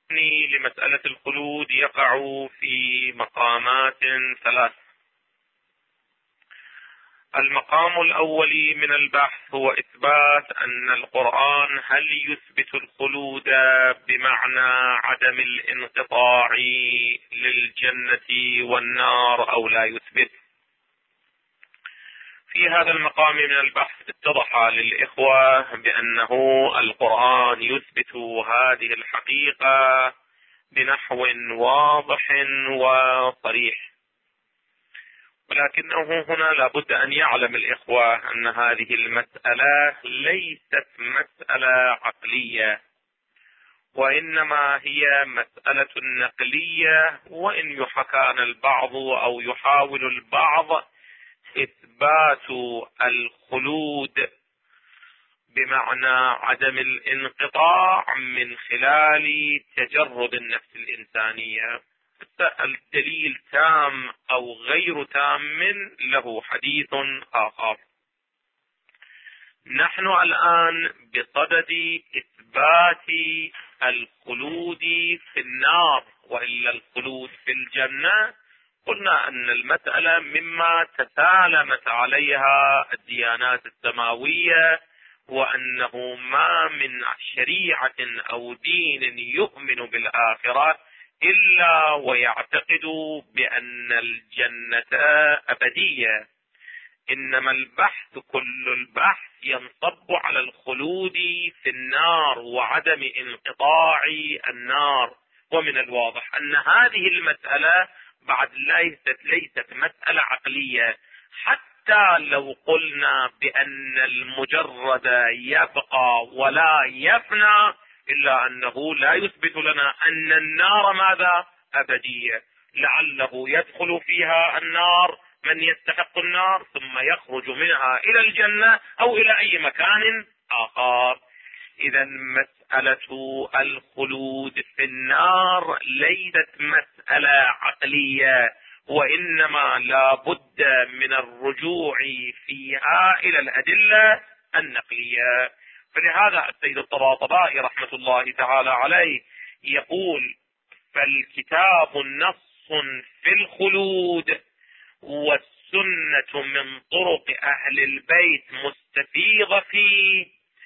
لمسألة الخلود يقع في مقامات ثلاث. المقام الأول من البحث هو إثبات أن القرآن هل يثبت الخلود بمعنى عدم الانقطاع للجنة والنار أو لا يثبت. في هذا المقام من البحث اتضح للإخوة بأنه القرآن يثبت هذه الحقيقة بنحو واضح وصريح، ولكنه هنا لابد أن يعلم الإخوة أن هذه المسألة ليست مسألة عقلية، وإنما هي مسألة نقلية. وإن يحكى البعض أو يحاول البعض إثبات الخلود بمعنى عدم الانقطاع من خلال تجرد النفس الإنسانية، الدليل تام أو غير تام له حديث آخر. نحن الآن بصدد إثبات الخلود في النار، وإلا الخلود في الجنة. قلنا أن المسألة مما تسالمت عليها الديانات السماوية، وأنه ما من شريعة أو دين يؤمن بالآخرة إلا ويعتقد بأن الجنة أبدية، إنما البحث كل البحث ينصب على الخلود في النار وعدم انقطاع النار. ومن الواضح أن هذه المسألة بعد ليست مسألة عقلية، حتى لو قلنا بأن المجرد يبقى ولا يفنى، إلا أنه لا يثبت لنا أن النار ماذا؟ أبدية. لعله يدخل فيها النار من يستحق النار ثم يخرج منها إلى الجنة أو إلى أي مكان آخر. إذا مسألة الخلود في النار ليست مسألة عقلية، وإنما لا بد من الرجوع فيها إلى الأدلة النقلية. فلهذا السيد الطباطبائي رحمة الله تعالى عليه يقول: فالكتاب نص في الخلود، والسنة من طرق أهل البيت مستفيضة فيه.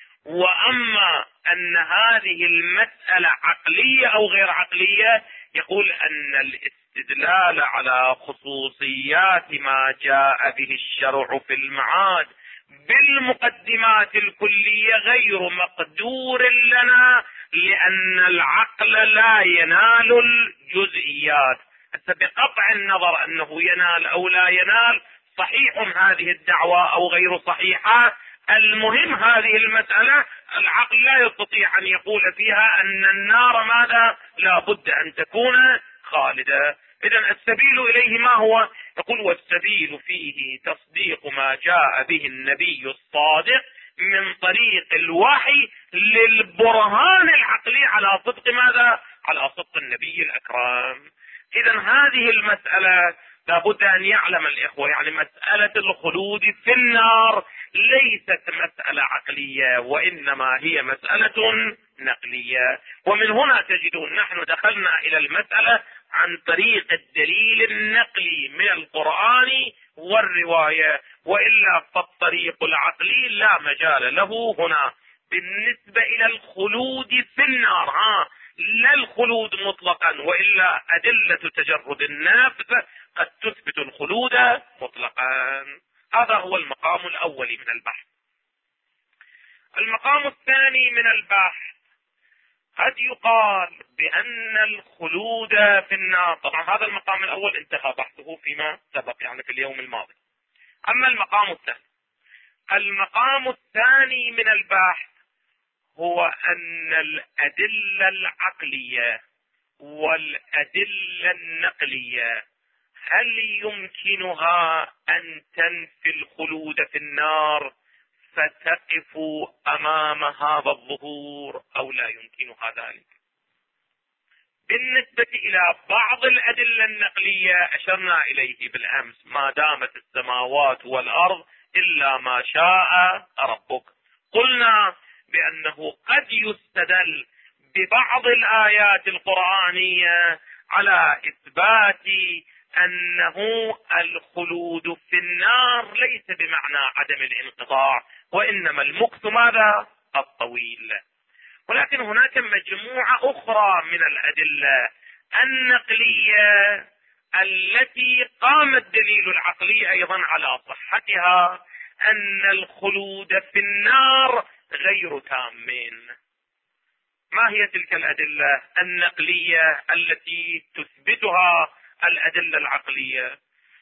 وأما أن هذه المسألة عقلية أو غير عقلية، يقول أن الاستدلال على خصوصيات ما جاء به الشرع في المعاد بالمقدمات الكلية غير مقدور لنا، لأن العقل لا ينال الجزئيات. بقطع النظر أنه ينال أو لا ينال، صحيح هذه الدعوة أو غير صحيحة، المهم هذه المسألة العقل لا يستطيع أن يقول فيها أن النار ماذا؟ لا بد أن تكون خالدة. إذن السبيل إليه ما هو؟ يقول: والسبيل فيه تصديق ما جاء به النبي الصادق من طريق الوحي للبرهان العقلي على صدق ماذا؟ على صدق النبي الأكرم. إذن هذه المسألة لابد أن يعلم الإخوة، يعني مسألة الخلود في النار ليست مسألة عقلية، وإنما هي مسألة نقلية. ومن هنا تجدون نحن دخلنا إلى المسألة عن طريق الدليل النقلي من القرآن والرواية، وإلا فالطريق العقلي لا مجال له هنا. بالنسبة إلى الخلود في النار لا الخلود مطلقا، وإلا أدلة تجرد النفس قد تثبت الخلود مطلقا. هذا هو المقام الأول من البحث. المقام الثاني من البحث: قد يقال بأن الخلود في النار. طبعا هذا المقام الأول انتهى بحثه فيما سبق، يعني في اليوم الماضي. أما المقام الثاني من البحث هو أن الأدلة العقلية والأدلة النقلية هل يمكنها أن تنفي الخلود في النار فتقف أمام هذا الظهور أو لا يمكنها ذلك؟ بالنسبة إلى بعض الأدلة النقلية أشرنا إليه بالأمس: ما دامت السماوات والأرض إلا ما شاء ربك. قلنا بأنه قد يستدل بعض الآيات القرآنية على إثبات أنه الخلود في النار ليس بمعنى عدم الانقطاع، وإنما المكث ماذا؟ الطويل. ولكن هناك مجموعة أخرى من الأدلة النقلية التي قام الدليل العقلي أيضا على صحتها، أن الخلود في النار غير تام. ما هي تلك الأدلة النقلية التي تثبتها الأدلة العقلية؟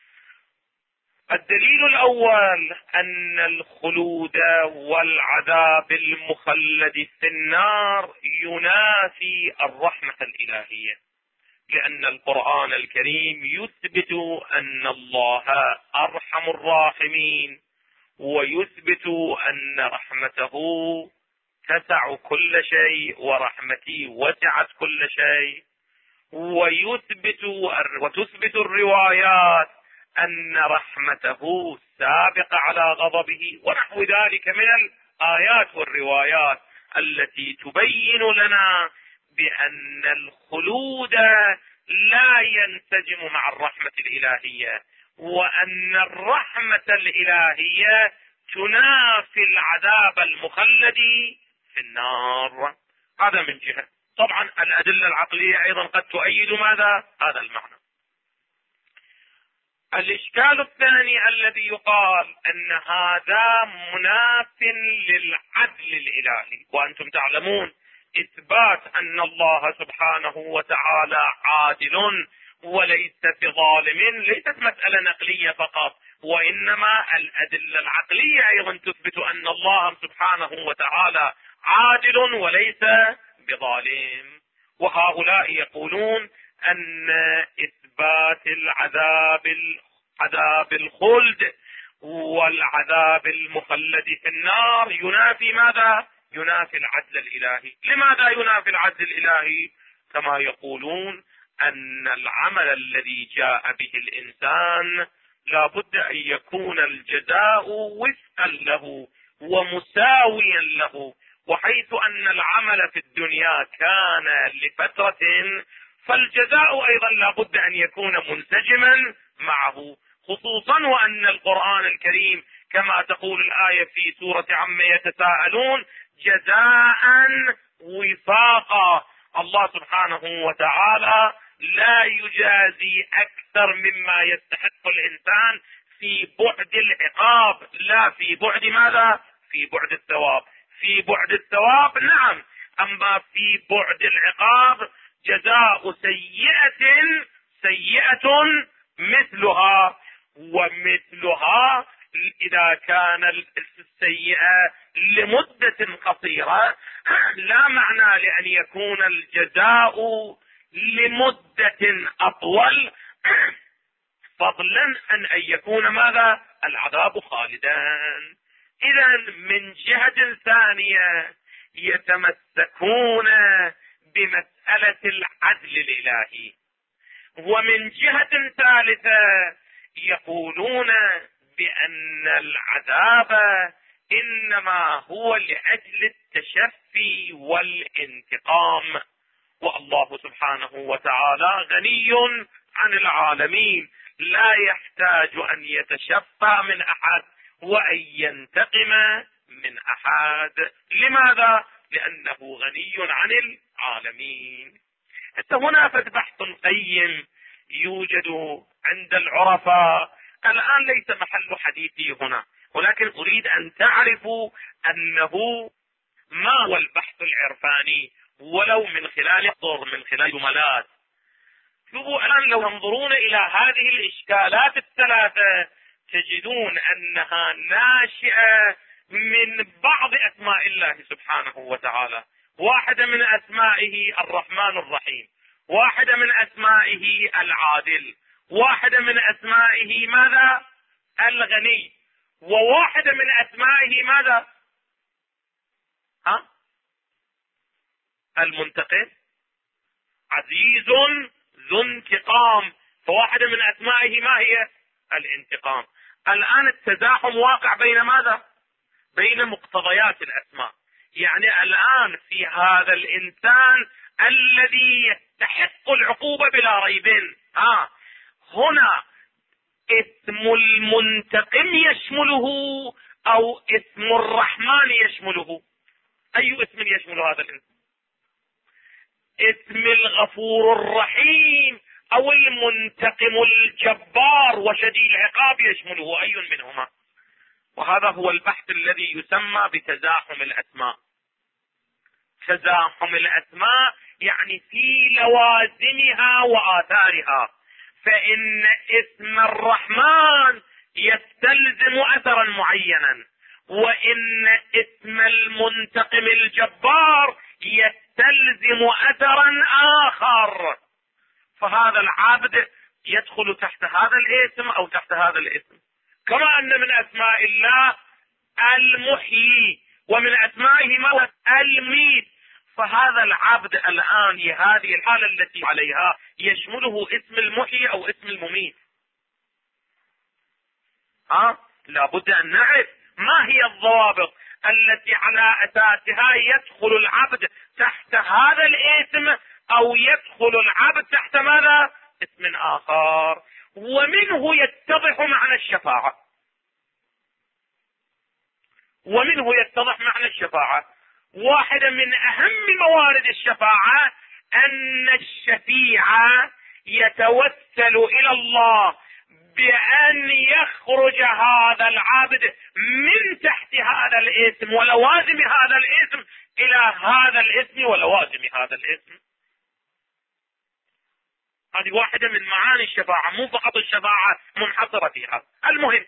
الدليل الأول أن الخلود والعذاب المخلد في النار ينافي الرحمة الإلهية، لأن القرآن الكريم يثبت أن الله أرحم الراحمين، ويثبت أن رحمته تسع كل شيء ورحمتي وسعت كل شيء، وتثبت الروايات أن رحمته سابقة على غضبه، ونحو ذلك من الآيات والروايات التي تبين لنا بأن الخلود لا ينسجم مع الرحمة الإلهية، وأن الرحمة الإلهية تنافي العذاب المخلد في النار. هذا من جهة. طبعا الأدلة العقلية أيضا قد تؤيد ماذا؟ هذا المعنى. الإشكال الثاني الذي يقال أن هذا مناف للعدل الإلهي، وأنتم تعلمون إثبات أن الله سبحانه وتعالى عادل وليس بظالم ليست مسألة نقلية فقط، وإنما الأدلة العقلية أيضا تثبت أن الله سبحانه وتعالى عادل وليس بظالم. وهؤلاء يقولون أن إثبات عذاب الخلد والعذاب المخلد في النار ينافي ماذا؟ ينافي العدل الإلهي. لماذا ينافي العدل الإلهي؟ كما يقولون أن العمل الذي جاء به الإنسان لا بد أن يكون الجزاء وفقا له ومساويا له، وحيث أن العمل في الدنيا كان لفترة، فالجزاء أيضا لا بد أن يكون منسجما معه، خصوصا وأن القرآن الكريم كما تقول الآية في سورة عما يتساءلون جزاء وفاقا. الله سبحانه وتعالى لا يجازي أكثر مما يستحق الإنسان في بعد العقاب، لا في بعد ماذا؟ في بعد الثواب. في بعد الثواب نعم، أما في بعد العقاب جزاء سيئة مثلها، ومثلها إذا كان السيئة لمدة قصيرة لا معنى لأن يكون الجزاء لمدة أطول، فضلا عن أن يكون ماذا؟ العذاب خالدا. إذا من جهة ثانية يتمسكون بمسألة العدل الإلهي، ومن جهة ثالثة يقولون بأن العذاب إنما هو لأجل التشفي والانتقام، والله سبحانه وتعالى غني عن العالمين لا يحتاج أن يتشفى من أحد وأن ينتقم من أحد. لماذا؟ لأنه غني عن العالمين. حتى هنا بحث قيم يوجد عند العرفاء، الآن ليس محل حديثي هنا، ولكن أريد أن تعرفوا أنه ما هو البحث العرفاني ولو من خلال جملات. شوفوا الآن لو تنظرون إلى هذه الإشكالات الثلاثة تجدون أنها ناشئة من بعض أسماء الله سبحانه وتعالى. واحدة من أسمائه الرحمن الرحيم، واحدة من أسمائه العادل، واحدة من أسمائه ماذا؟ الغني، وواحدة من أسمائه ماذا؟ المنتقم، عزيز ذو انتقام، فواحدة من أسمائه ما هي؟ الانتقام. الآن التزاحم واقع بين ماذا؟ بين مقتضيات الأسماء. يعني الآن في هذا الإنسان الذي يستحق العقوبة بلا ريب، هنا اسم المنتقم يشمله أو اسم الرحمن يشمله؟ أي اسم يشمل هذا الإنسان؟ اسم الغفور الرحيم أو المنتقم الجبار وشديد العقاب يشمله؟ أي منهما؟ وهذا هو البحث الذي يسمى بتزاحم الأسماء. تزاحم الأسماء يعني في لوازمها وآثارها، فإن اسم الرحمن يستلزم أثرا معينا، وإن اسم المنتقم الجبار يستلزم أثرا آخر، فهذا العبد يدخل تحت هذا الاسم أو تحت هذا الاسم. كما أن من أسماء الله المحيي ومن أسمائه المميت، فهذا العبد الآن هذه الحالة التي عليها يشمله اسم المحيي أو اسم المميت. لابد أن نعرف ما هي الضوابط التي على أساسها يدخل العبد تحت هذا الاسم أو يدخل العبد تحت ماذا؟ اسم آخر. ومنه يتضح معنى الشفاعة، واحدة من أهم موارد الشفاعة أن الشفيع يتوسل إلى الله بأن يخرج هذا العبد من تحت هذا الاسم ولوازم هذا الاسم إلى هذا الاسم ولوازم هذا الاسم. هذه واحدة من معاني الشفاعة، مو فقط الشفاعة منحصرة فيها. المهم،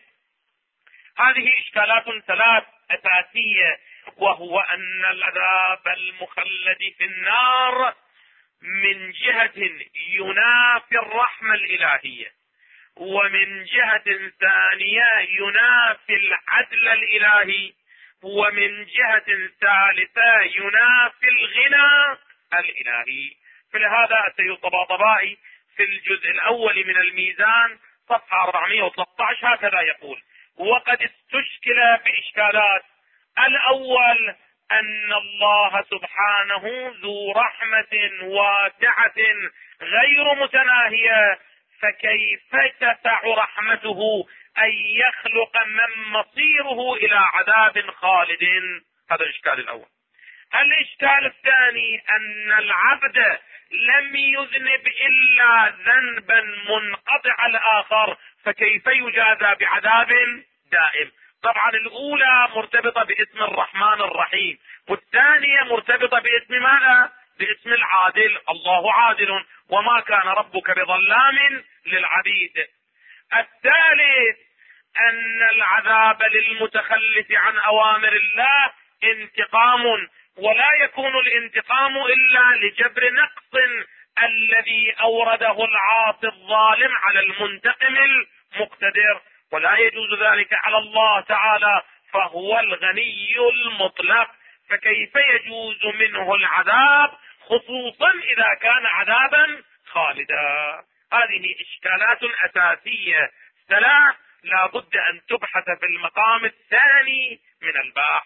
هذه إشكالات ثلاث أساسية، وهو أن العذاب المخلد في النار من جهة ينافي الرحمة الإلهية، ومن جهة ثانية ينافي العدل الإلهي، ومن جهة ثالثة ينافي الغنى الإلهي. فلهذا سيد طباطبائي في الجزء الأول من الميزان صفحة 413 هكذا يقول: وقد استشكل بإشكالات. الأول أن الله سبحانه ذو رحمة واسعة غير متناهية، فكيف تسع رحمته أن يخلق من مصيره إلى عذاب خالد؟ هذا الإشكال الأول. الإشكال الثاني أن العبد لم يذنب إلا ذنبا منقطع الآخر، فكيف يجازى بعذاب دائم؟ طبعا الأولى مرتبطة باسم الرحمن الرحيم، والثانية مرتبطة باسم ماذا؟ باسم العادل. الله عادل وما كان ربك بظلام للعبيد. الثالث أن العذاب للمتخلف عن أوامر الله انتقام، ولا يكون الانتقام إلا لجبر نقص الذي أورده العاصي الظالم على المنتقم المقتدر، ولا يجوز ذلك على الله تعالى فهو الغني المطلق، فكيف يجوز منه العذاب خصوصا إذا كان عذابا خالدا؟ هذه إشكالات أساسية ثلاث لا بد أن تبحث في المقام الثاني من البحث.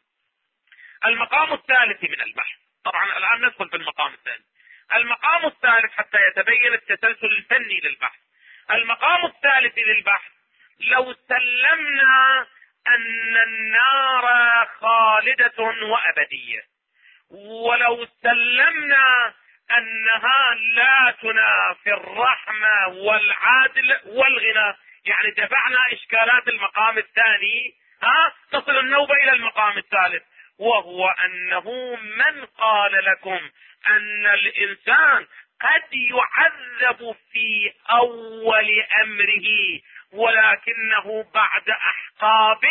المقام الثالث من البحث، طبعا الآن ندخل في المقام الثاني. المقام الثالث حتى يتبين التسلسل الفني للبحث. المقام الثالث للبحث: لو سلمنا أن النار خالدة وأبدية، ولو سلمنا أنها لا تنافي الرحمة والعدل والغنى، يعني دفعنا إشكالات المقام الثاني، تصل النوبة إلى المقام الثالث، وهو أنه من قال لكم أن الإنسان قد يعذب في أول أمره ولكنه بعد أحقاب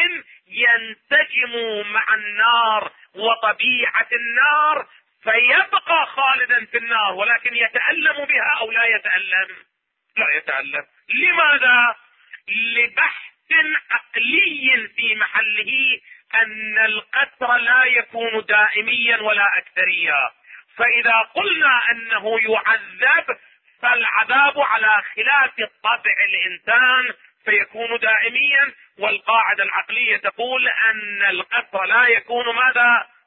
ينسجم مع النار وطبيعة النار فيبقى خالدا في النار، ولكن يتألم بها أو لا يتألم؟ لا يتألم. لماذا؟ لبحث عقلي في محله أن القتل لا يكون دائميا ولا أكثريا، فإذا قلنا أنه يعذب فالعذاب على خلاف طبع الإنسان فيكون دائميا، والقاعدة العقلية تقول أن القتل لا يكون ماذا؟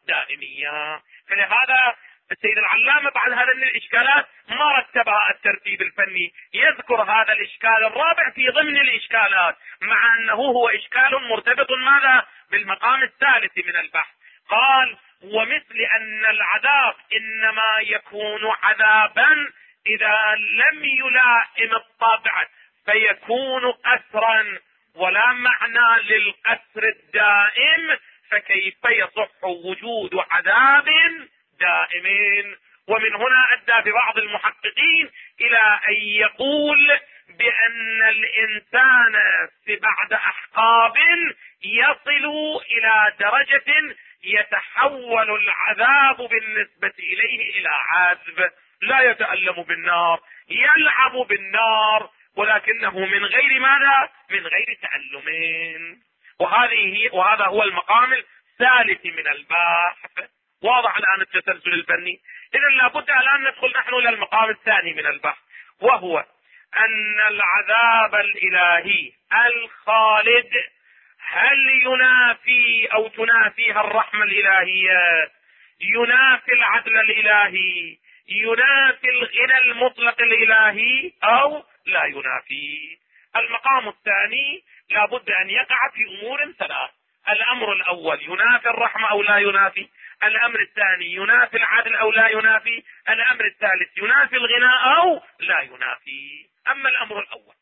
دائمية. فلهذا السيد العلامة بعد هذه الإشكالات ما رتبها الترتيب الفني، يذكر هذا الإشكال الرابع في ضمن الإشكالات، مع أنه هو إشكال مرتبط ماذا بالمقام الثالث من البحث. قال: ومثل أن العذاب إنما يكون عذابا إذا لم يلائم الطبع فيكون قسرا، ولا معنى للقسر الدائم، فكيف يصح وجود عذاب دائمين؟ ومن هنا أدى ببعض المحققين إلى أن يقول بأن الإنسان بعد أحقاب يصل إلى درجة يتحول العذاب بالنسبة إليه إلى عذب، لا يتألم بالنار، يلعب بالنار، ولكنه من غير ماذا؟ من غير تألمين. وهذا هو المقام الثالث من البحث. واضح الآن التسلسل الفني؟ إذا لابد الآن ندخل نحن إلى المقام الثاني من البحث، وهو أن العذاب الإلهي الخالد هل ينافي أو تنافيها الرحمة الإلهية؟ ينافي العدل الإلهي؟ ينافي الغنى المطلق الإلهي أو لا ينافي؟ المقام الثاني لابد أن يقع في أمور ثلاث: الأمر الأول ينافي الرحمة أو لا ينافي، الأمر الثاني ينافي العدل أو لا ينافي، الأمر الثالث ينافي الغنى أو لا ينافي. أما الأمر الأول،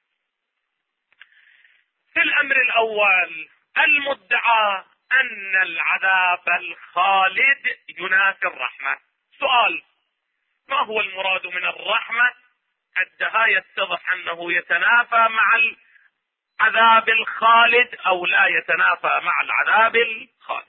في الأمر الأول المدعى أن العذاب الخالد ينافي الرحمة. سؤال: ما هو المراد من الرحمة؟ الدهاء يتضح أنه يتنافى مع العذاب الخالد أو لا يتنافى مع العذاب الخالد.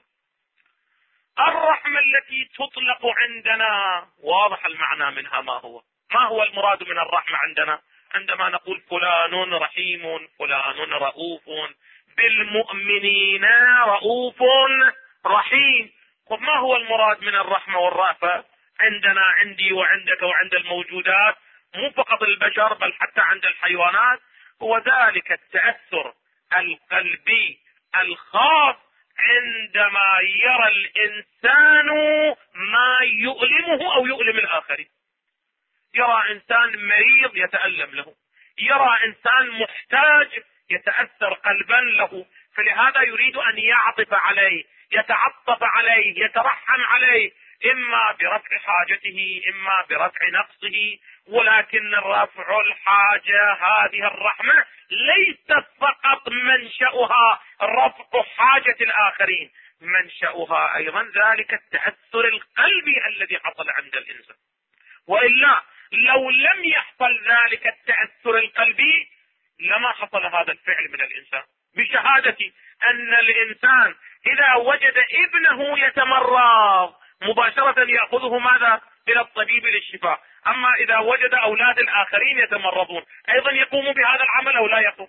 الرحمة التي تطلق عندنا واضح المعنى منها ما هو المراد من الرحمة عندنا؟ عندما نقول فلان رحيم، فلان رؤوف بالمؤمنين، رؤوف رحيم. طب ما هو المراد من الرحمة والرأفة عندنا، عندي وعندك وعند الموجودات، مو فقط البشر بل حتى عند الحيوانات؟ هو ذلك التأثر القلبي الخاص عندما يرى الإنسان ما يؤلمه أو يؤلم الآخرين. يرى إنسان مريض يتألم له، يرى إنسان محتاج يتأثر قلبا له، فلهذا يريد أن يعطف عليه، يتعطف عليه، يترحم عليه، إما برفع حاجته إما برفع نقصه. ولكن رفع الحاجة هذه الرحمة ليست فقط منشأها رفع حاجة الآخرين، منشأها أيضا ذلك التأثر القلبي الذي حصل عند الإنسان. وإلا لو لم يحصل ذلك التأثر القلبي لما حصل هذا الفعل من الإنسان. بشهادتي أن الإنسان إذا وجد ابنه يتمرض مباشرة يأخذه ماذا؟ إلى الطبيب للشفاء. أما إذا وجد أولاد الآخرين يتمرضون أيضا يقوم بهذا العمل أو لا يقوم؟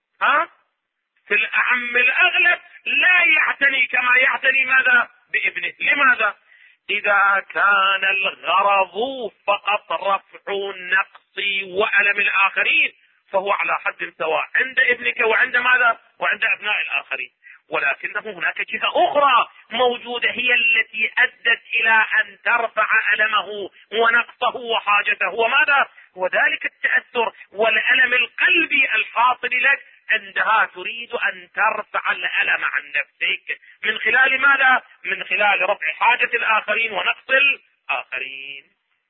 في الأعم الأغلب لا يعتني كما يعتني ماذا؟ بابنه. لماذا؟ إذا كان الغرض فقط رفع نقص وألم الآخرين فهو على حد سواء عند ابنك وعند ماذا؟ وعند أبناء الآخرين. ولكنه هناك جهة أخرى موجودة هي التي أدت إلى أن ترفع ألمه ونقصه وحاجته، وماذا؟ وذلك التأثر والألم القلبي الحاصل لك. عندها تريد أن ترفع الألم عن نفسك من خلال ماذا؟ من خلال رفع حاجة الآخرين ونقص الآخرين.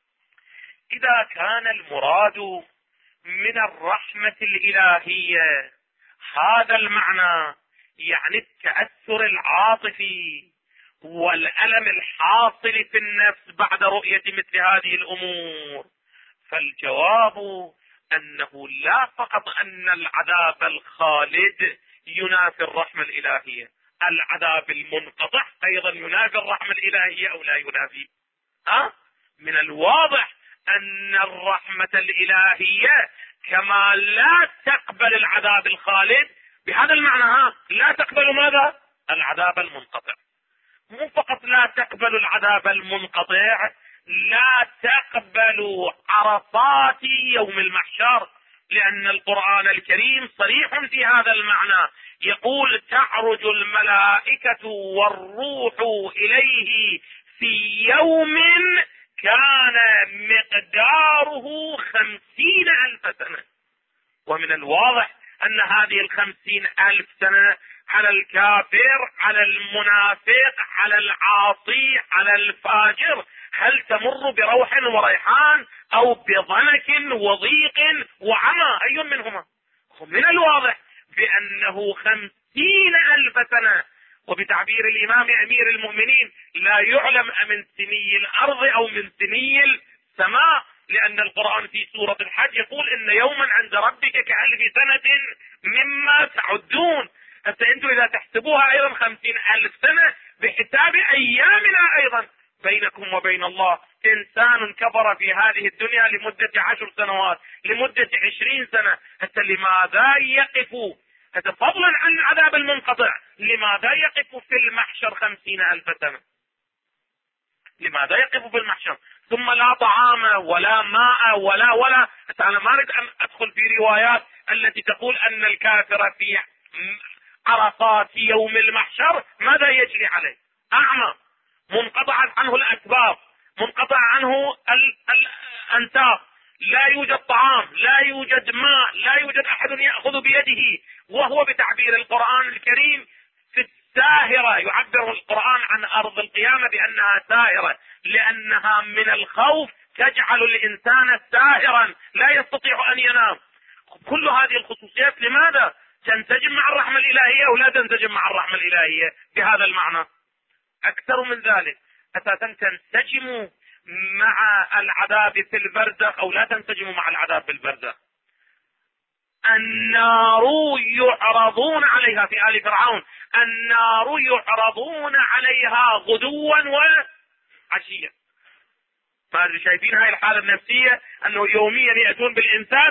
إذا كان المراد من الرحمة الإلهية هذا المعنى، يعني التأثر العاطفي والألم الحاصل في النفس بعد رؤية مثل هذه الأمور، فالجواب أنه لا فقط أن العذاب الخالد ينافي الرحمة الإلهية، العذاب المنقطع أيضا ينافي الرحمة الإلهية أو لا ينافي؟ من الواضح أن الرحمة الإلهية كما لا تقبل العذاب الخالد، بهذا المعنى لا تقبل ماذا؟ العذاب المنقطع. مو فقط لا تقبل العذاب المنقطع، لا تقبل عرصات يوم المحشر، لأن القرآن الكريم صريح في هذا المعنى. يقول تعرج الملائكة والروح إليه في يوم كان مقداره 50,000 سنة. ومن الواضح أن هذه 50,000 سنة على الكافر، على المنافق، على العاصي، على الفاجر، هل تمر بروح وريحان أو بضنك وضيق وعمى؟ أي منهما؟ من الواضح بأنه 50,000 سنة. وبتعبير الإمام أمير المؤمنين لا يعلم من سني الأرض أو من سني السماء، لأن القرآن في سورة الحج يقول إن يوما عند ربك ك1000 سنة مما تعدون. حتى أنتم إذا تحسبوها أيضا 50,000 سنة بحساب أيامنا أيضا بينكم وبين الله. إنسان كفر في هذه الدنيا لمدة 10 سنوات، لمدة 20 سنة، حتى لماذا يقف، حتى فضلا عن عذاب المنقطع، لماذا يقف في المحشر 50,000 سنة؟ لماذا يقف في المحشر؟ ثم لا طعام ولا ماء ولا حتى أنا ما أريد أن أدخل في روايات التي تقول أن الكافر في عرفات يوم المحشر ماذا يجري عليه؟ أعمى، منقطعت عنه الأسباب، منقطع عنه الأنساب، لا يوجد طعام، لا يوجد ماء، لا يوجد أحد يأخذ بيده، وهو بتعبير القرآن الكريم في الساهرة. يعبر القرآن عن أرض القيامة بأنها ساهرة لأنها من الخوف تجعل الإنسان ساهرا لا يستطيع أن ينام. كل هذه الخصوصيات لماذا تنسجم مع الرحمة الإلهية أو لا تنسجم مع الرحمة الإلهية بهذا المعنى؟ أكثر من ذلك، أساسا تنسجم مع العذاب في البرزخ أو لا تنسجم مع العذاب في البرزخ. النار يعرضون عليها في آل فرعون، النار يعرضون عليها غدوا وعشيا. فهذا شايفين هاي الحالة النفسية أنه يوميا يأتون بالإنسان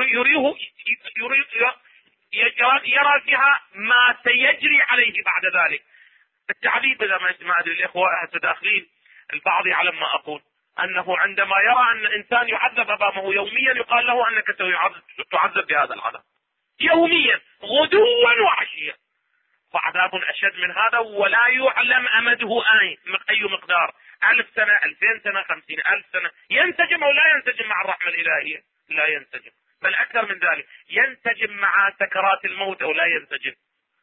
يرى فيها ما سيجري عليه بعد ذلك. التعذيب إذا ما أدري الإخوة هسه داخلين البعض يعلم ما أقول، أنه عندما يرى أن إنسان يعذب أمامه يوميا يقال له أنك تعذب بهذا العذاب يوميا غدوا وعشيا. فعذاب أشد من هذا ولا يعلم أمده أي مقدار، 1000 سنة، 2000 سنة، 50,000 سنة. ينسجم أو لا ينسجم مع الرحمة الإلهية؟ لا ينسجم، بل أكثر من ذلك ينسجم مع سكرات الموت أو لا ينسجم؟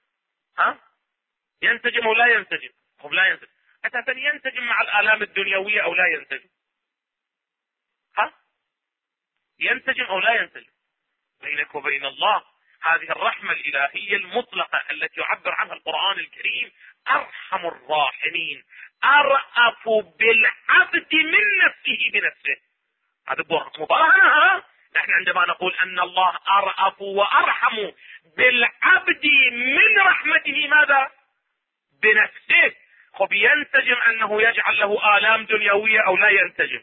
ينسجم أو لا ينسجم؟ لا ينسجم. أساسا ينسجم مع الآلام الدنيوية أو لا ينسجم؟ ينسجم أو لا ينسجم؟ بينك وبين الله هذه الرحمة الإلهية المطلقة التي يعبر عنها القرآن الكريم أرحم الراحمين، أرأف بالعبد من نفسه بنفسه. هذا مبارهة. نحن عندما نقول أن الله أرأف وأرحم بالعبد من رحمته ماذا؟ بنفسه. خب ينسجم أنه يجعل له آلام دنيوية أو لا ينسجم؟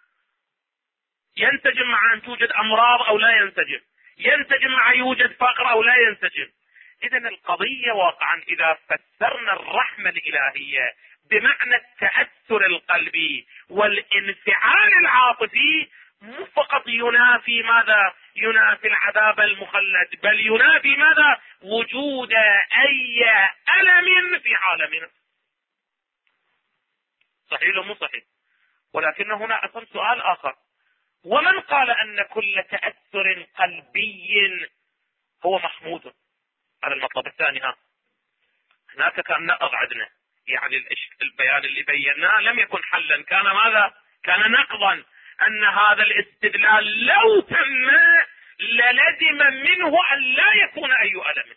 ينسجم مع أن توجد أمراض أو لا ينسجم؟ ينسجم مع يوجد فقر أو لا ينسجم؟ إذا القضية واقعا إذا فسرنا الرحمة الإلهية بمعنى التأثر القلبي والانفعال العاطفي مو فقط ينافي ماذا؟ ينافي العذاب المخلد، بل ينافي ماذا؟ وجود أي ألم في عالمنا. صحيح ولا مو صحيح؟ ولكن هنا أصلا سؤال آخر، ومن قال أن كل تأثر قلبي هو محمود؟ على المطلب الثاني هناك كان نقض عندنا، يعني البيان اللي بيناه لم يكن حلا، كان ماذا؟ كان نقضا، أن هذا الاستدلال لو تم للزم منه أن لا يكون أي ألم.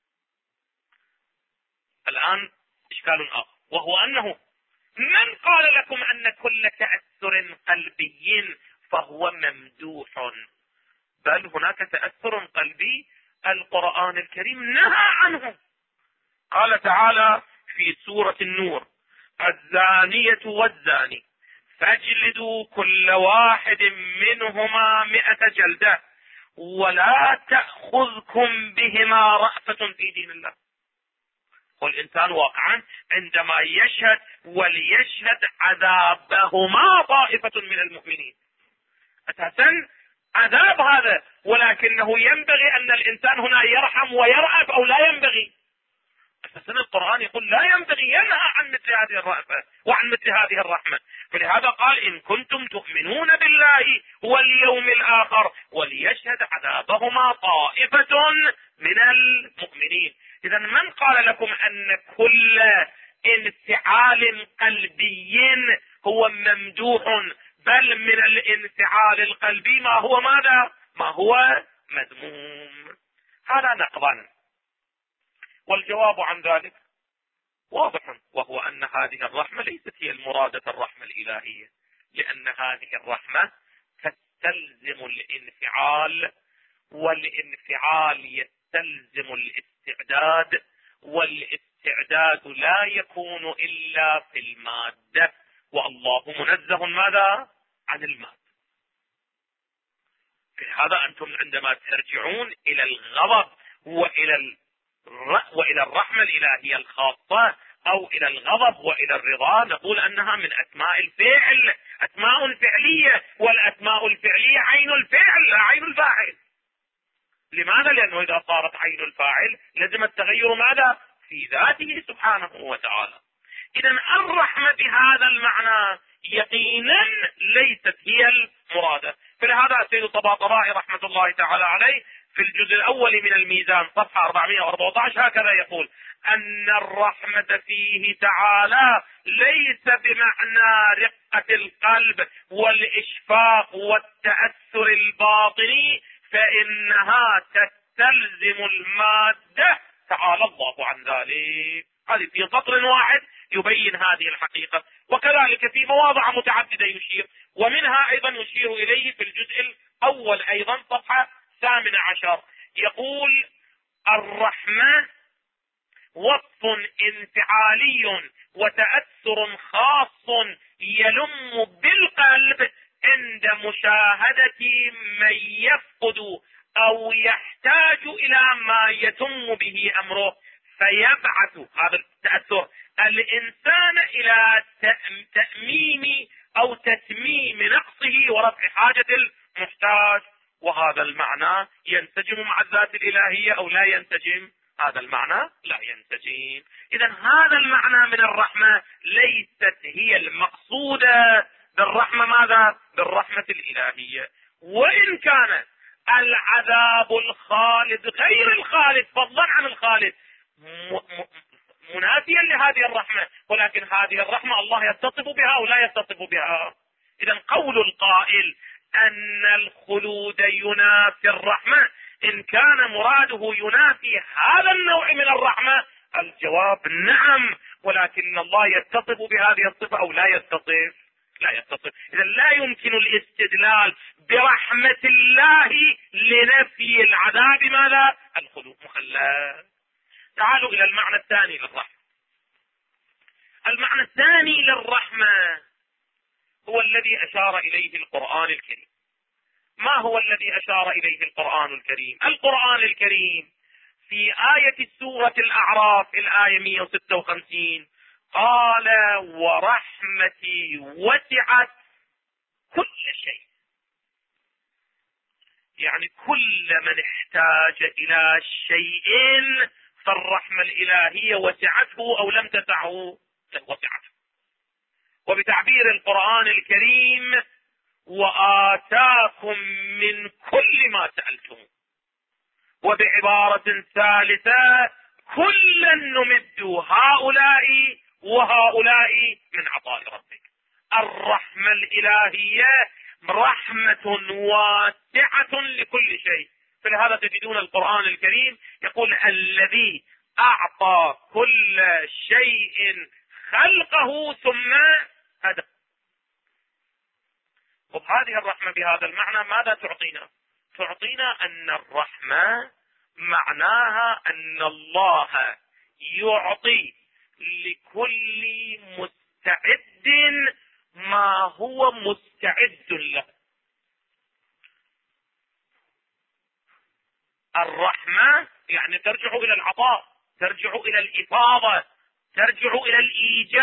الآن إشكال آخر، وهو أنه من قال لكم أن كل تأثر قلبي فهو ممدوح؟ بل هناك تأثر قلبي القرآن الكريم نهى عنه. قال تعالى في سورة النور: الزانية والزاني فاجلدوا كل واحد منهما 100 جلدة ولا تأخذكم بهما رأفة في دين الله. والإنسان واقعا عندما يشهد وليشهد عذابهما طائفة من المؤمنين، أساسا عذاب هذا، ولكنه ينبغي أن الإنسان هنا يرحم ويرأف أو لا ينبغي؟ أساسا القرآن يقول لا ينبغي، ينهى عن مثل هذه الرأفة وعن مثل هذه الرحمة. فلهذا قال إن كنتم تؤمنون بالله واليوم الآخر وليشهد عذابهما طائفة من المؤمنين. إذا من قال لكم أن كل انفعال قلبي هو ممدوح، بل من الانفعال القلبي ما هو ماذا؟ ما هو مذموم. هذا نقضا. والجواب عن ذلك واضح، وهو أن هذه الرحمة ليست هي المرادة الرحمة الإلهية، لأن هذه الرحمة تستلزم الانفعال، والانفعال يستلزم الاستعداد، والاستعداد لا يكون إلا في المادة، والله منزه ماذا؟ عن المادة. لهذا أنتم عندما ترجعون إلى الغضب وإلى الرحمة الإلهية الخاصة، أو إلى الغضب وإلى الرضا، نقول أنها من أسماء الفعل، أسماء فعلية، والأسماء الفعلية عين الفعل لا عين الفاعل. لماذا؟ لأنه إذا صارت عين الفاعل لازم التغير ماذا؟ في ذاته سبحانه وتعالى. إذا الرحمة بهذا المعنى يقينا ليست هي المرادة. فلهذا السيد الطباطبائي رحمة الله تعالى عليه في الجزء الأول من الميزان صفحة 414 هكذا يقول: أن الرحمة فيه تعالى ليس بمعنى رقة القلب والإشفاق والتأثر الباطني، فإنها تستلزم المادة، تعالى الله عن ذلك. هذه في سطر واحد يبين هذه الحقيقة، وكذلك في مواضع متعددة يشير، ومنها أيضا يشير إليه في الجزء الأول أيضا صفحة 18 يقول: الرحمة وصف انفعالي وتأثر خاص يلم بالقلب عند مشاهدة من يفقد أو يحتاج إلى ما يتم به أمره، فيبعث هذا التأثر الإنسان إلى تأميم أو تتميم نقصه ورفع حاجة المحتاج. وهذا المعنى ينسجم مع الذات الإلهية أو لا ينسجم؟ هذا المعنى لا ينسجم. إذا هذا المعنى من الرحمة ليست هي المقصودة بالرحمة. ماذا؟ بالرحمة الإلهية. وإن كان العذاب الخالد غير الخالد فضلا عن الخالد منافيا لهذه الرحمة، ولكن هذه الرحمة الله يتصف بها أو لا يتصف بها. إذا قول القائل أن الخلود ينافي الرحمة، إن كان مراده ينافي هذا النوع من الرحمة، الجواب نعم، ولكن الله يتصف بهذه الصفة أو لا يتصف؟ لا يتصف. إذا لا يمكن الاستدلال برحمة الله لنفي العذاب ماذا؟ الخلود مخلد. تعالوا إلى المعنى الثاني للرحمة. المعنى الثاني للرحمة هو الذي أشار إليه القرآن الكريم. ما هو الذي أشار إليه القرآن الكريم؟ القرآن الكريم في آية سورة الأعراف الآية 156 قال: ورحمتي وسعت كل شيء. يعني كل من احتاج إلى شيء فالرحمة الإلهية وسعته أو لم تسعه؟ وسعته. وبتعبير القرآن الكريم: وآتاكم من كل ما سألتم. وبعبارة ثالثة: كلا نمد هؤلاء وهؤلاء من عطاء ربك. الرحمة الإلهية رحمة واسعة لكل شيء. فلهذا تجدون القرآن الكريم يقول: الذي أعطى كل شيء خلقه ثم هدى. وهذه الرحمة بهذا المعنى ماذا تعطينا؟ تعطينا أن الرحمة معناها أن الله يعطي لكل مستعد ما هو مستعد له. الرحمة يعني ترجع إلى العطاء، ترجع إلى الإفاضة، ترجع إلى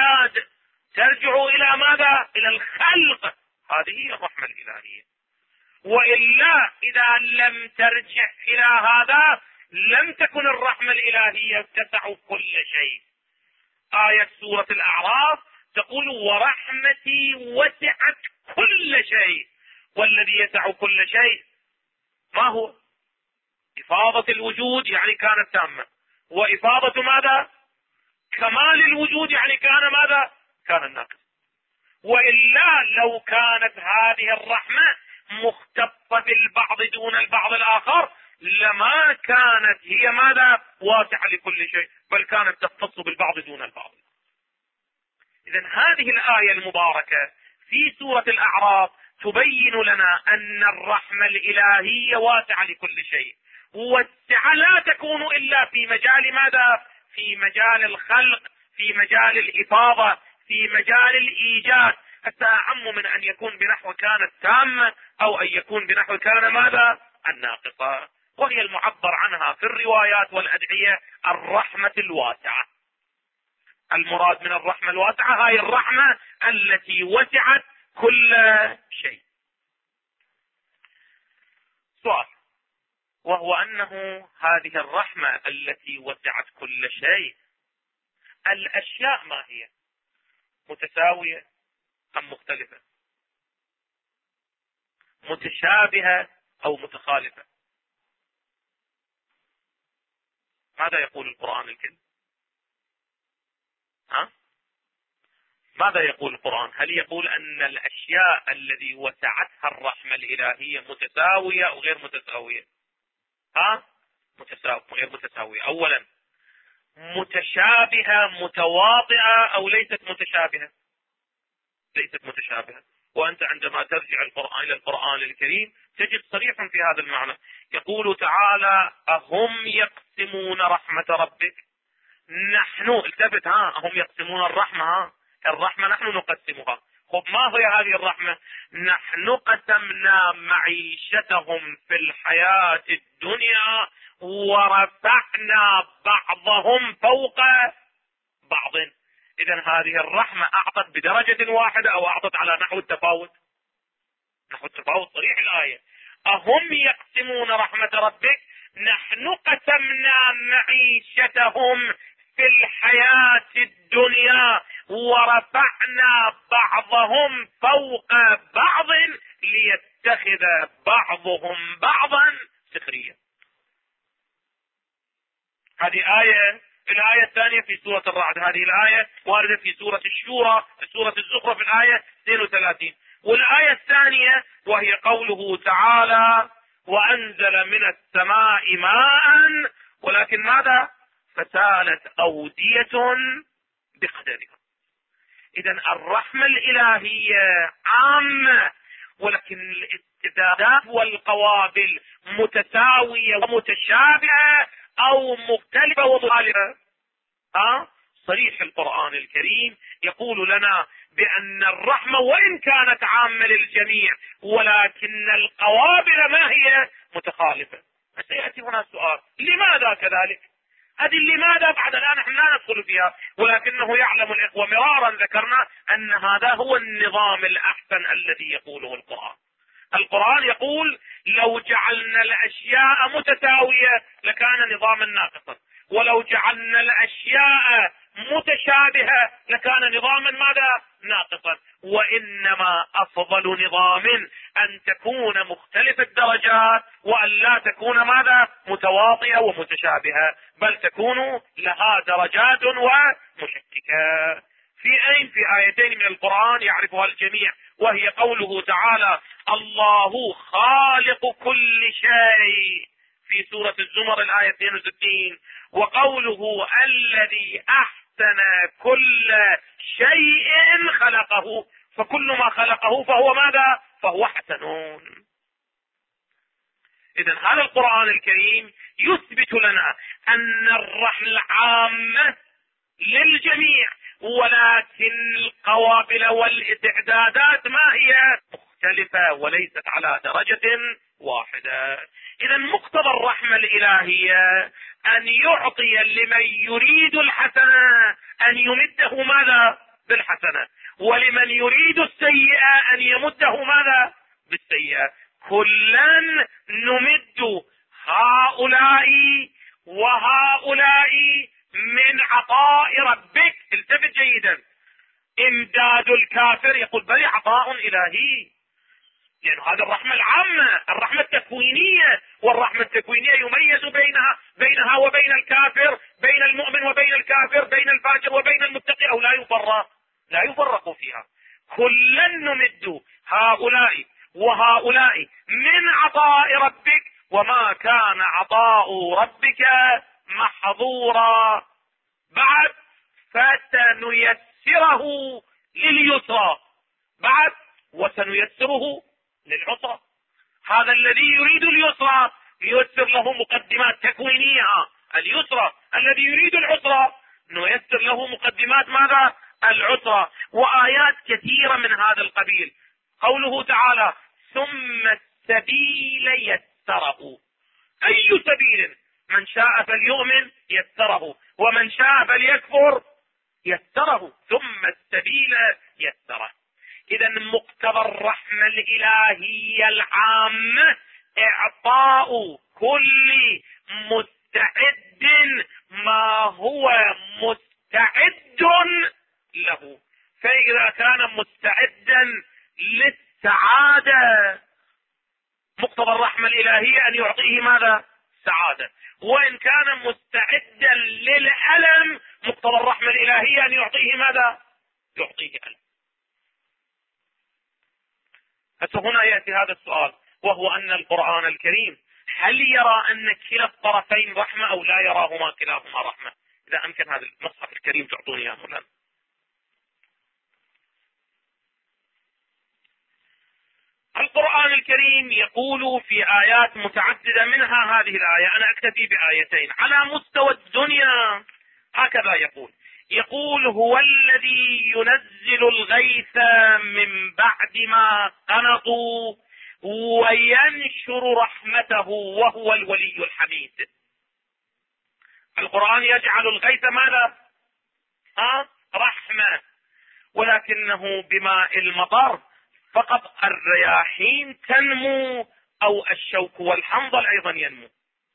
الإيجاد، ترجع إلى ماذا؟ إلى الخلق. هذه هي الرحمة الإلهية. وإلا إذا لم ترجع إلى هذا لم تكن الرحمة الإلهية تسع كل شيء. آية سورة الأعراف تقول ورحمتي وسعت كل شيء، والذي يسع كل شيء ما هو؟ إفاضة الوجود يعني كانت تامة، وإفاضة ماذا؟ كمال الوجود يعني كان ماذا؟ كان ناقص. وإلا لو كانت هذه الرحمة مختصة بالبعض دون البعض الآخر لما كانت هي ماذا؟ واسعة لكل شيء، بل كانت تختص بالبعض دون البعض. إذن هذه الآية المباركة في سورة الأعراف تبين لنا أن الرحمة الإلهية واسعة لكل شيء، والسعة لا تكون إلا في مجال ماذا؟ في مجال الخلق، في مجال الإفاضة، في مجال الإيجاد، حتى أعم من أن يكون بنحو كانت تامة أو أن يكون بنحو كان ماذا؟ الناقصة، وهي المعبر عنها في الروايات والأدعية الرحمة الواسعة. المراد من الرحمة الواسعة هاي الرحمة التي وسعت كل شيء. سؤال، وهو أنه هذه الرحمة التي وسعت كل شيء الأشياء ما هي؟ متساوية أم مختلفة؟ متشابهة أو متخالفة؟ ماذا يقول القرآن الكريم؟ ماذا يقول القرآن؟ هل يقول أن الأشياء الذي وسعتها الرحمة الإلهية متساوية أو غير متساوية؟ متساوية غير متساوية. أولا متشابهة متواطئة أو ليست متشابهة؟ ليست متشابهة. وأنت عندما ترجع إلى القرآن الكريم تجد صريحا في هذا المعنى. يقول تعالى أهم يقسمون رحمة ربك؟ نحن التفت هم يقسمون الرحمة، الرحمة نحن نقسمها. خب ما هي هذه الرحمة؟ نحن قسمنا معيشتهم في الحياة الدنيا ورفعنا بعضهم فوق بعض. إذن هذه الرحمة أعطت بدرجة واحدة أو أعطت على نحو التفاوت؟ نحو التفاوت صريح الآية. أهم يقسمون رحمة ربك؟ نحن قسمنا معيشتهم في الحياة الدنيا ورفعنا بعضهم فوق بعض ليتخذ بعضهم بعضا سخريا. هذه آية. الآية الثانية في سورة الرعد، هذه الآية واردة في سورة الشورى، في سورة الزخرف في الآية 32. والآية الثانية وهي قوله تعالى وأنزل من السماء ماء ولكن ماذا؟ فسالت أودية بقدرها. إذن الرحمة الإلهية عامة، ولكن الاستعدادات والقوابل متساوية ومتشابهة أو مختلفة ومخالفة. صريح القرآن الكريم يقول لنا بأن الرحمة وإن كانت عامة للجميع ولكن القوابل ما هي؟ متخالفة. سيأتي هنا سؤال، لماذا كذلك؟ هذه لماذا بعد الآن نحن لا ندخل فيها، ولكنه يعلم الإخوة مرارا ذكرنا أن هذا هو النظام الأحسن الذي يقوله القرآن. القرآن يقول لو جعلنا الأشياء متساوية لكان نظاما ناقصا، ولو جعلنا الأشياء متشابهة لكان نظاما ماذا؟ ناقصا. وإنما أفضل نظام أن تكون مختلف الدرجات وأن لا تكون ماذا؟ متواطئة ومتشابهة، بل تكون لها درجات ومشككة. في أين؟ في آيتين من القرآن يعرفها الجميع، وهي قوله تعالى الله خالق كل شيء في سورة الزمر الآية 62، وقوله الذي أحسن كل شيء خلقه، فكل ما خلقه فهو ماذا؟ فهو حسن. إذن هذا القرآن الكريم يثبت لنا أن الرحمة العامة للجميع، ولكن القوابل والاستعدادات ما هي؟ مختلفة وليست على درجة واحدة. إذا مقتضى الرحمة الإلهية أن يعطي لمن يريد الحسنة أن يمده ماذا؟ بالحسنة، ولمن يريد السيئة أن يمده ماذا؟ بالسيئة. كلا نمد هؤلاء وهؤلاء من عطاء ربك. التفت جيدا، امداد الكافر يقول بل عطاء الهي، لأن هذا الرحمة العامة، الرحمة التكوينية، والرحمة التكوينية يميز بينها وبين الكافر، بين المؤمن وبين الكافر، بين الفاجر وبين المتقي، أو لا يفرق فيها. كلا نمد هؤلاء وهؤلاء من عطاء ربك وما كان عطاء ربك محظورا. بعد فسنيسره لليسرى، بعد وسنيسره للعسرى. هذا الذي يريد اليسرى ييسر له مقدمات تكوينية اليسرى، الذي يريد العسرى نيسر له مقدمات ماذا؟ العسرى. وآيات كثيرة من هذا القبيل. قوله تعالى ثم السبيل يسره، أي سبيل؟ من شاء فليؤمن يسره، ومن شاء فليكفر يسره، ثم السبيل يسره. إذا مقتضى الرحمة الإلهية العامة إعطاء كل مستعد ما هو مستعد له. فإذا كان مستعدا للسعادة مقتضى الرحمة الإلهية أن يعطيه ماذا؟ سعادة. وإن كان مستعدا للألم مقتضى الرحمة الإلهية أن يعطيه ماذا؟ يعطيه ألم. فهنا يأتي هذا السؤال، وهو أن القرآن الكريم هل يرى أن كلا الطرفين رحمة أو لا يراهما كلاهما رحمة؟ إذا أمكن هذا المصحف الكريم تعطوني يا مولانا. القرآن الكريم يقول في آيات متعددة، منها هذه الآية، أنا أكتفي بآيتين. على مستوى الدنيا هكذا يقول هو الذي ينزل الغيث من بعد ما قنطوا وينشر رحمته وهو الولي الحميد. القرآن يجعل الغيث ماذا؟ رحمة، ولكنه بماء المطر فقط. الرياحين تنمو أو الشوك والحنظل أيضا ينمو؟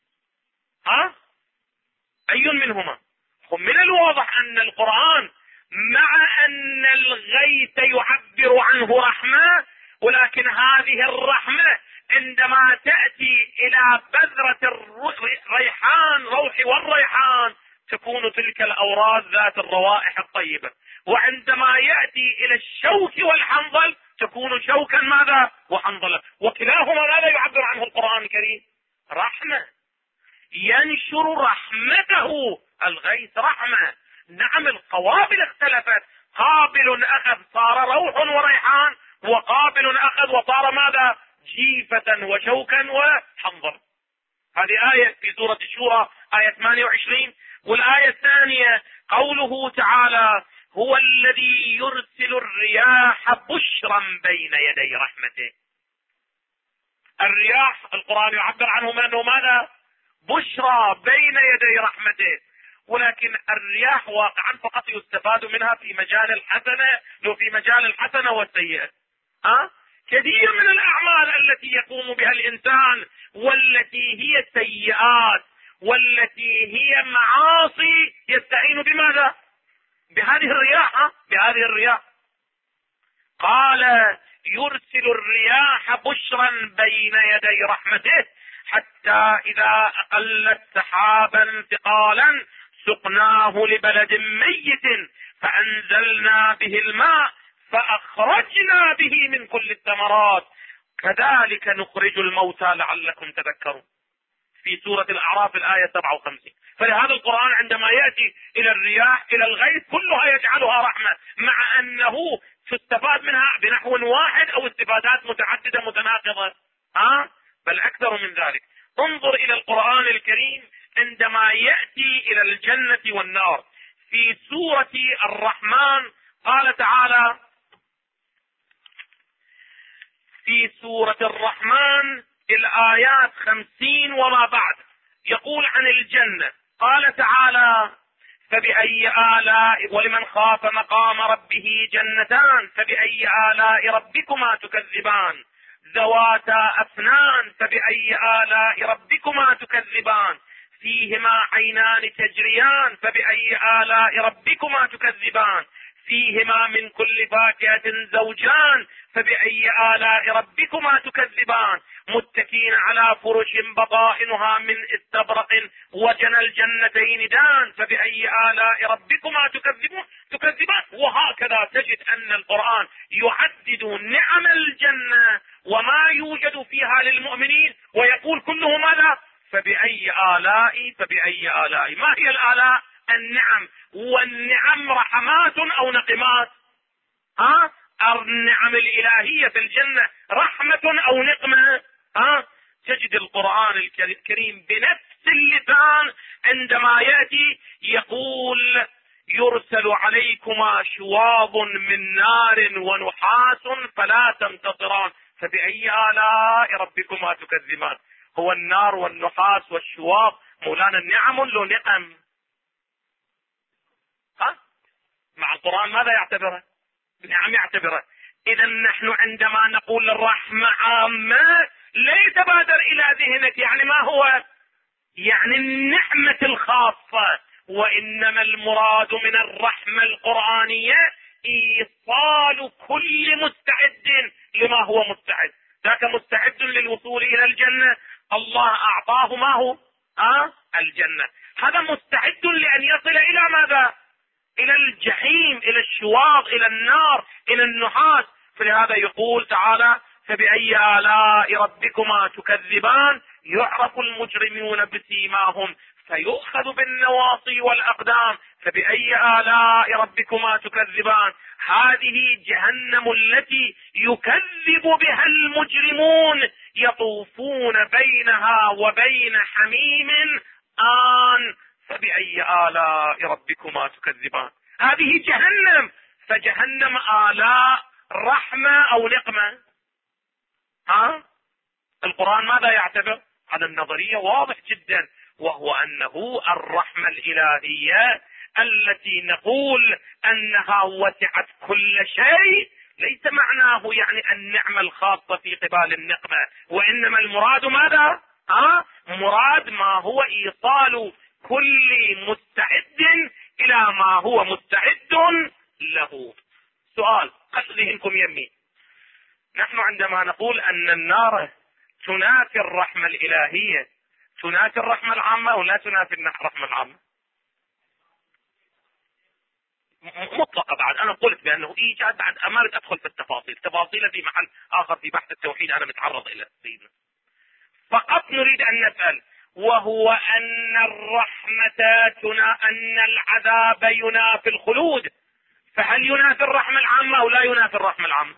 أي منهما؟ من الواضح أن القرآن مع أن الغيث يعبر عنه رحمة، ولكن هذه الرحمة عندما تأتي إلى بذرة الريحان، روح والريحان، تكون تلك الأوراد ذات الروائح الطيبة، وعندما يأتي إلى الشوك والحنظل تكون شوكا ماذا؟ وحنظلة. وكلاهما ماذا يعبر عنه القرآن الكريم؟ رحمة. ينشر رحمته، الغيث رحمة. نعم القوابل اختلفت، قابل أخذ صار روح وريحان، وقابل أخذ وصار ماذا؟ جيفة وشوكا وحنظل. هذه آية في سورة الشورى آية 28. والآية الثانية قوله تعالى هو الذي يرسل الرياح بشرا بين يدي رحمته. الرياح القرآن يعبر عنه أنه ماذا؟ بشرى بين يدي رحمته. ولكن الرياح واقعا فقط يستفاد منها في مجال الحسنة، لو في مجال الحسنة والسيئة. كثير من الأعمال التي يقوم بها الإنسان والتي هي سيئات والتي هي معاصي يستعين بماذا؟ بهذه الرياح. قال يرسل الرياح بشرا بين يدي رحمته حتى إذا أقلت سحابا ثقالا سقناه لبلد ميت فأنزلنا به الماء فأخرجنا به من كل الثمرات كذلك نخرج الموتى لعلكم تذكرون، في سورة الأعراف الآية 57. فلهذا القرآن عندما يأتي إلى الرياح إلى الغيث كلها يجعلها رحمة، مع أنه تستفاد منها بنحو واحد أو استفادات متعددة متناقضة، بل أكثر من ذلك. انظر إلى القرآن الكريم عندما يأتي إلى الجنة والنار في سورة الرحمن. قال تعالى في سورة الرحمن الآيات 50 وما بعد يقول عن الجنة، قال تعالى فبأي آلاء ولمن خاف مقام ربه جنتان فبأي آلاء ربكما تكذبان ذواتا أفنان فبأي آلاء ربكما تكذبان فيهما عينان تجريان فبأي آلاء ربكما تكذبان فيهما من كل فاكهة زوجان فبأي آلاء ربكما تكذبان متكئين على فرش بطائنها من استبرق وجنى الجنتين دان فبأي آلاء ربكما تكذبان. وهكذا تجد أن القرآن يعدد نعم الجنة وما يوجد فيها للمؤمنين ويقول كله ماذا؟ فبأي آلاء. ما هي الآلاء؟ النعم. والنعم رحمات أو نقمات؟ النعم الإلهية في الجنة رحمة أو نقمة؟ تجد القرآن الكريم بنفس اللسان عندما يأتي يقول يرسل عليكما شواظ من نار ونحاس فلا تنتصران فبأي آلاء ربكما تكذبان. هو النار والنحاس والشواظ مولانا النعم لو نقم؟ مع القرآن ماذا يعتبره؟ نعم يعتبره. إذا نحن عندما نقول الرحمة عامة لا يتبادر إلى ذهنك يعني ما هو؟ يعني النعمة الخاصة. وإنما المراد من الرحمة القرآنية إيصال كل مستعد لما هو مستعد. ذاك مستعد للوصول إلى الجنة الله أعطاه ما هو؟ الجنة. هذا مستعد لأن يصل إلى ماذا؟ إلى الجحيم، إلى الشواظ، إلى النار، إلى النحاس. فلهذا يقول تعالى فبأي آلاء ربكما تكذبان يعرف المجرمون بسيماهم فيؤخذ بالنواصي والأقدام فبأي آلاء ربكما تكذبان. هذه جهنم التي يكذب بها المجرمون يطوفون بينها وبين حميم آن فبأي آلاء ربكما تكذبان. هذه جهنم. فجهنم آلاء رحمة أو نقمة؟ القرآن ماذا يعتبر؟ هذا النظرية واضح جدا، وهو أنه الرحمة الإلهية التي نقول أنها وسعت كل شيء ليس معناه يعني النعمة الخاصة في قبال النقمة، وإنما المراد ماذا؟ مراد ما هو إيصال كل مستعد إلى ما هو مستعد له. سؤال قد ذهنكم يمي، نحن عندما نقول أن النار تنافي الرحمة الإلهية تنافي الرحمة العامة أو لا تنافي الرحمة العامة؟ مطلقة. بعد أنا قلت بأنه إيجاد، بعد أمارة أدخل في التفاصيل، تفاصيل في محل آخر في بحث التوحيد أنا متعرض إلى سيدنا. فقط نريد أن نسأل، وهو أن أن العذاب ينافي الخلود، فهل ينافي الرحمة العامة أو لا ينافي الرحمة العامة؟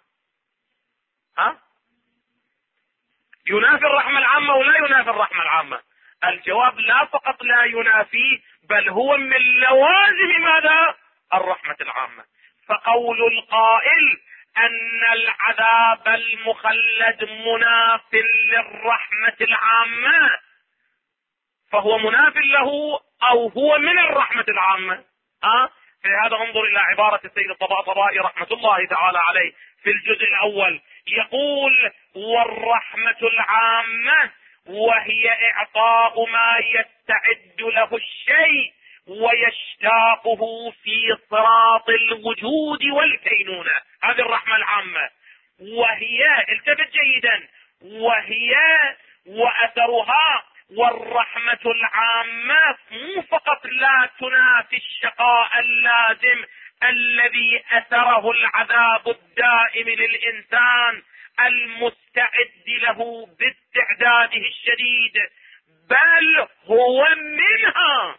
ينافي الرحمة العامة ولا ينافي الرحمة العامة؟ الجواب لا فقط لا ينافيه بل هو من لوازم ماذا؟ الرحمة العامة. فقول القائل أن العذاب المخلد مناف للرحمة العامة فهو مناف له أو هو من الرحمة العامة؟ في هذا انظر إلى عبارة السيد الطباطبائي رحمة الله تعالى عليه في الجزء الأول، يقول والرحمة العامة وهي إعطاء ما يستعد له الشيء ويشتاقه في صراط الوجود والكينونة. هذه الرحمة العامة، وهي التفت جيدا، وهي وأثرها. والرحمة العامة مو فقط لا تنافي الشقاء اللازم الذي أثره العذاب الدائم للإنسان المستعد له باستعداده الشديد، بل هو منها.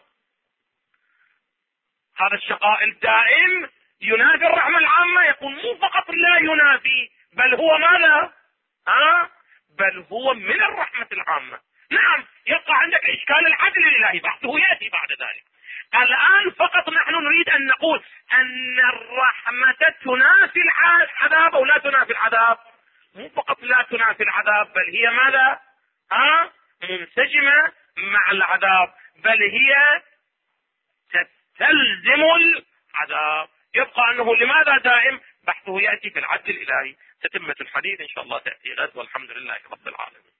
هذا الشقاء الدائم ينافي الرحمة العامة، يقول مو فقط لا ينافي بل هو ماذا؟ بل هو من الرحمة العامة. نعم، يبقى عندك إشكال العدل الإلهي، بحثه يأتي بعد ذلك. الآن فقط نحن نريد أن نقول أن الرحمة تنافي العذاب أو لا تنافي العذاب؟ مو فقط لا تنافي العذاب بل هي ماذا؟ منسجمة مع العذاب، بل هي تستلزم العذاب. يبقى أنه لماذا دائم؟ بحثه يأتي في العدل الإلهي. تتمة الحديث إن شاء الله تأتي غد، والحمد لله رب العالمين.